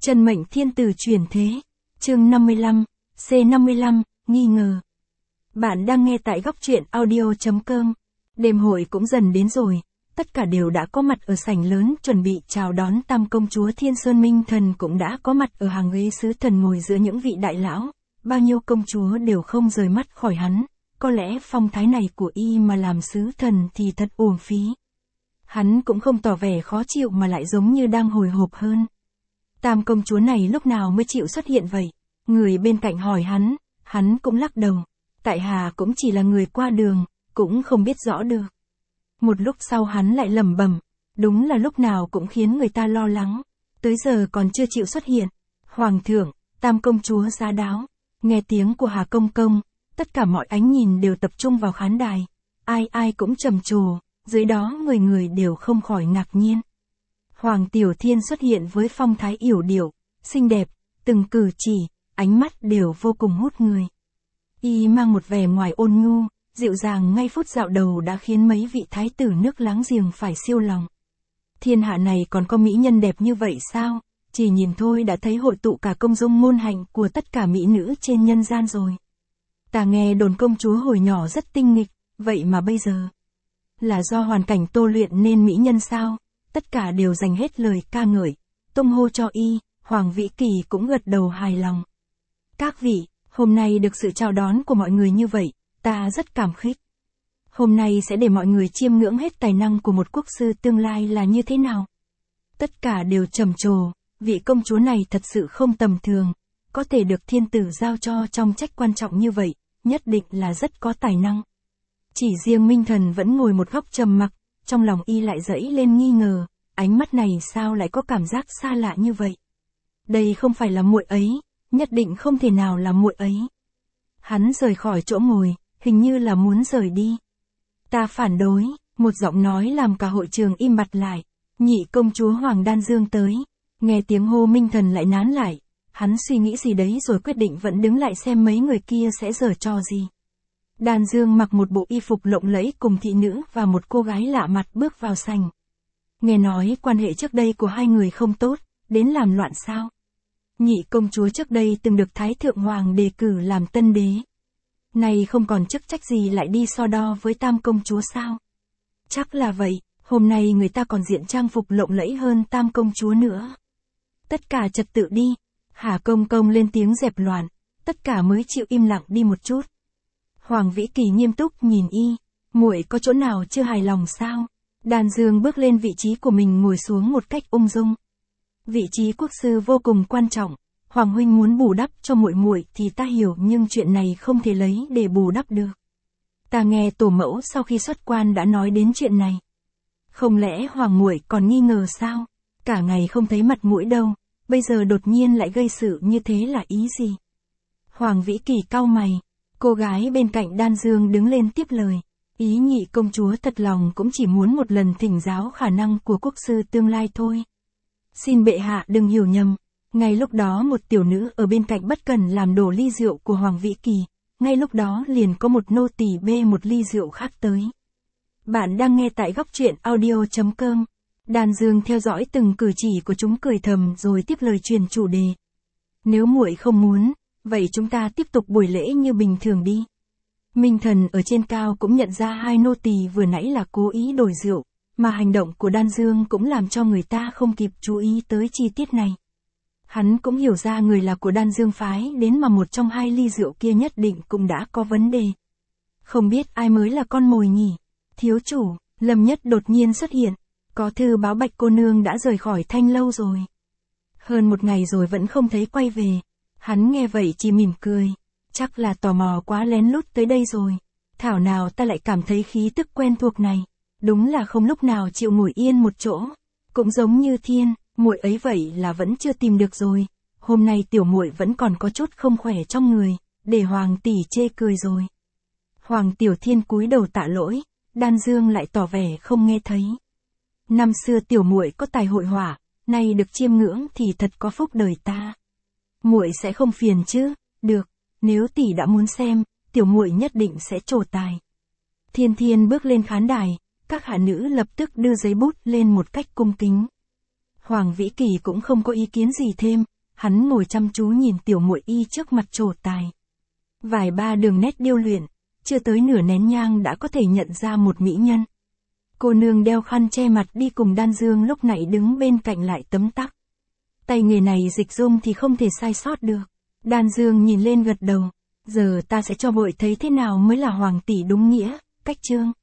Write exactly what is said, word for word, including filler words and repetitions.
Chân mệnh thiên tử chuyển thế. Chương năm mươi lăm, C năm mươi lăm, nghi ngờ. Bạn đang nghe tại góc truyện audio chấm com. Đêm hội cũng dần đến rồi, tất cả đều đã có mặt ở sảnh lớn chuẩn bị chào đón Tam công chúa Thiên Sơn Minh Thần cũng đã có mặt ở hàng ghế sứ thần ngồi giữa những vị đại lão, bao nhiêu công chúa đều không rời mắt khỏi hắn, có lẽ phong thái này của y mà làm sứ thần thì thật uổng phí. Hắn cũng không tỏ vẻ khó chịu mà lại giống như đang hồi hộp hơn. Tam công chúa này lúc nào mới chịu xuất hiện vậy? Người bên cạnh hỏi hắn, hắn cũng lắc đầu. Tại hạ cũng chỉ là người qua đường, cũng không biết rõ được. Một lúc sau hắn lại lẩm bẩm, đúng là lúc nào cũng khiến người ta lo lắng. Tới giờ còn chưa chịu xuất hiện. Hoàng thượng, Tam công chúa giá đáo. Nghe tiếng của Hà công công, tất cả mọi ánh nhìn đều tập trung vào khán đài. Ai ai cũng trầm trồ, dưới đó người người đều không khỏi ngạc nhiên. Hoàng Tiểu Thiên xuất hiện với phong thái yểu điệu, xinh đẹp, từng cử chỉ, ánh mắt đều vô cùng hút người. Y mang một vẻ ngoài ôn nhu, dịu dàng ngay phút dạo đầu đã khiến mấy vị thái tử nước láng giềng phải siêu lòng. Thiên hạ này còn có mỹ nhân đẹp như vậy sao? Chỉ nhìn thôi đã thấy hội tụ cả công dung môn hạnh của tất cả mỹ nữ trên nhân gian rồi. Ta nghe đồn công chúa hồi nhỏ rất tinh nghịch, vậy mà bây giờ là do hoàn cảnh tô luyện nên mỹ nhân sao? Tất cả đều dành hết lời ca ngợi, tung hô cho y. Hoàng Vĩ Kỳ cũng gật đầu hài lòng. Các vị, hôm nay được sự chào đón của mọi người như vậy, ta rất cảm kích. Hôm nay sẽ để mọi người chiêm ngưỡng hết tài năng của một quốc sư tương lai là như thế nào. Tất cả đều trầm trồ, vị công chúa này thật sự không tầm thường, có thể được thiên tử giao cho trong trách quan trọng như vậy, nhất định là rất có tài năng. Chỉ riêng Minh Thần vẫn ngồi một góc trầm mặc, trong lòng y lại dẫy lên nghi ngờ, ánh mắt này sao lại có cảm giác xa lạ như vậy. Đây không phải là muội ấy, nhất định không thể nào là muội ấy. Hắn rời khỏi chỗ ngồi, hình như là muốn rời đi. Ta phản đối, một giọng nói làm cả hội trường im bặt lại. Nhị công chúa Hoàng Đan Dương tới, nghe tiếng hô Minh Thần lại nán lại. Hắn suy nghĩ gì đấy rồi quyết định vẫn đứng lại xem mấy người kia sẽ giở trò gì. Đan Dương mặc một bộ y phục lộng lẫy cùng thị nữ và một cô gái lạ mặt bước vào sảnh. Nghe nói quan hệ trước đây của hai người không tốt, đến làm loạn sao? Nhị công chúa trước đây từng được Thái Thượng Hoàng đề cử làm tân đế. Nay không còn chức trách gì lại đi so đo với Tam công chúa sao? Chắc là vậy, hôm nay người ta còn diện trang phục lộng lẫy hơn Tam công chúa nữa. Tất cả trật tự đi. Hà công công lên tiếng dẹp loạn, tất cả mới chịu im lặng đi một chút. Hoàng Vĩ Kỳ nghiêm túc nhìn y, muội có chỗ nào chưa hài lòng sao? Đan Dương bước lên vị trí của mình ngồi xuống một cách ung dung. Vị trí quốc sư vô cùng quan trọng, Hoàng huynh muốn bù đắp cho muội muội thì ta hiểu, nhưng chuyện này không thể lấy để bù đắp được. Ta nghe tổ mẫu sau khi xuất quan đã nói đến chuyện này. Không lẽ Hoàng muội còn nghi ngờ sao? Cả ngày không thấy mặt mũi đâu, bây giờ đột nhiên lại gây sự như thế là ý gì? Hoàng Vĩ Kỳ cau mày, cô gái bên cạnh Đan Dương đứng lên tiếp lời. Ý nhị công chúa thật lòng cũng chỉ muốn một lần thỉnh giáo khả năng của quốc sư tương lai thôi. Xin bệ hạ đừng hiểu nhầm. Ngay lúc đó một tiểu nữ ở bên cạnh bất cần làm đổ ly rượu của Hoàng Vĩ Kỳ. Ngay lúc đó liền có một nô tỳ bê một ly rượu khác tới. Bạn đang nghe tại góc truyện audio chấm com. Đan Dương theo dõi từng cử chỉ của chúng cười thầm rồi tiếp lời truyền chủ đề. Nếu muội không muốn, vậy chúng ta tiếp tục buổi lễ như bình thường đi. Minh Thần ở trên cao cũng nhận ra hai nô tỳ vừa nãy là cố ý đổi rượu, mà hành động của Đan Dương cũng làm cho người ta không kịp chú ý tới chi tiết này. Hắn cũng hiểu ra người là của Đan Dương phái đến mà một trong hai ly rượu kia nhất định cũng đã có vấn đề. Không biết ai mới là con mồi nhỉ? Thiếu chủ, Lâm Nhất đột nhiên xuất hiện, có thư báo Bạch cô nương đã rời khỏi Thanh lâu rồi. Hơn một ngày rồi vẫn không thấy quay về. Hắn nghe vậy chỉ mỉm cười. Chắc là tò mò quá lén lút tới đây rồi. Thảo nào ta lại cảm thấy khí tức quen thuộc này. Đúng là không lúc nào chịu ngồi yên một chỗ. Cũng giống như Thiên, muội ấy vậy là vẫn chưa tìm được rồi. Hôm nay tiểu muội vẫn còn có chút không khỏe trong người, để Hoàng tỷ chê cười rồi. Hoàng Tiểu Thiên cúi đầu tạ lỗi, Đan Dương lại tỏ vẻ không nghe thấy. Năm xưa tiểu muội có tài hội họa, nay được chiêm ngưỡng thì thật có phúc đời ta. Muội sẽ không phiền chứ? Được, nếu tỷ đã muốn xem, tiểu muội nhất định sẽ trổ tài. Thiên Thiên bước lên khán đài, các hạ nữ lập tức đưa giấy bút lên một cách cung kính. Hoàng Vĩ Kỳ cũng không có ý kiến gì thêm, hắn ngồi chăm chú nhìn tiểu muội y trước mặt trổ tài. Vài ba đường nét điêu luyện, chưa tới nửa nén nhang đã có thể nhận ra một mỹ nhân. Cô nương đeo khăn che mặt đi cùng Đan Dương lúc nãy đứng bên cạnh lại tấm tắc. Tay nghề này dịch dung thì không thể sai sót được. Đan Dương nhìn lên gật đầu. Giờ ta sẽ cho bội thấy thế nào mới là hoàng tỷ đúng nghĩa, cách chương.